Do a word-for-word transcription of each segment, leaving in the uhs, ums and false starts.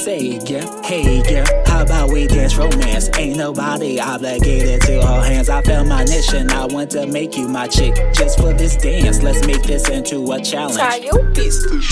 Say, girl, hey, girl, how about we dance romance? Ain't nobody obligated to hold hands. I found my niche and I want to make you my chick just for this dance. Let's make this into a challenge. Saiu pista.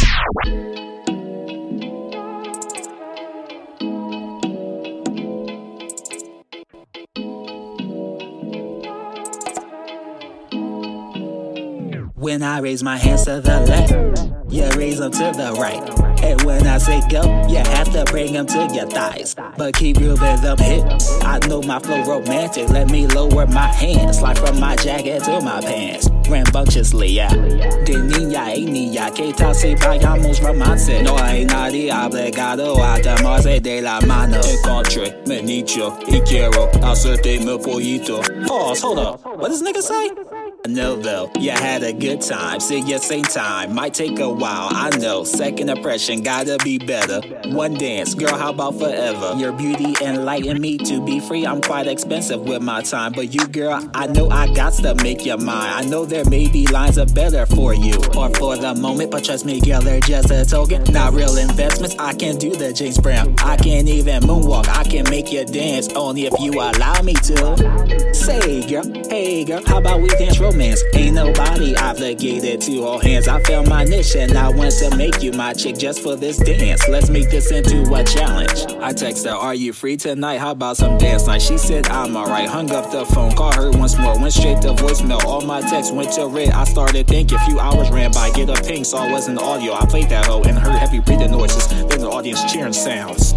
When I raise my hands to the left, you raise them to the right. And when I say go, you have to bring them to your thighs. But keep your rhythm hit. I know my flow romantic. Let me lower my hands, slide from my jacket to my pants. Rambunctiously, yeah. De niña y niña, que tal si vayamos romance? No hay nadie obligado a tomarse de la mano. Encontré, me nicho, y quiero hacerte mi pollito. Pause, hold up. What does nigga say? No, though, you had a good time. See you same time. Might take a while, I know. Second impression gotta be better. One dance, girl, how about forever? Your beauty enlightened me to be free. I'm quite expensive with my time. But you, girl, I know I got to make you mine. I know there may be lines of better for you or for the moment. But trust me, girl, they're just a token. Not real investments. I can do the James Brown. I can't even moonwalk. I can make you dance only if you allow me to. Say, girl, hey, girl, how about we dance romance? Ain't nobody obligated to hold hands. I found my niche and I want to make you my chick just for this dance. Let's make this into a challenge. I text her, are you free tonight? How about some dance night? She said I'm alright. Hung up the phone, call her once more. Went straight to voicemail. All my texts went to red. I started thinking a few hours ran by. Get a ping, saw it wasn't audio. I played that hoe and heard heavy breathing noises. Then the audience cheering sounds.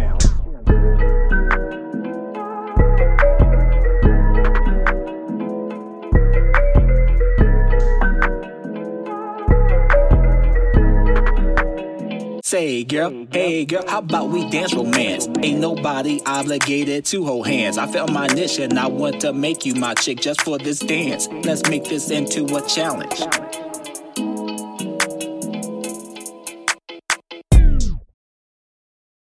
Say, girl, hey, girl, how about we dance romance? Ain't nobody obligated to hold hands. I found my niche and I want to make you my chick just for this dance. Let's make this into a challenge.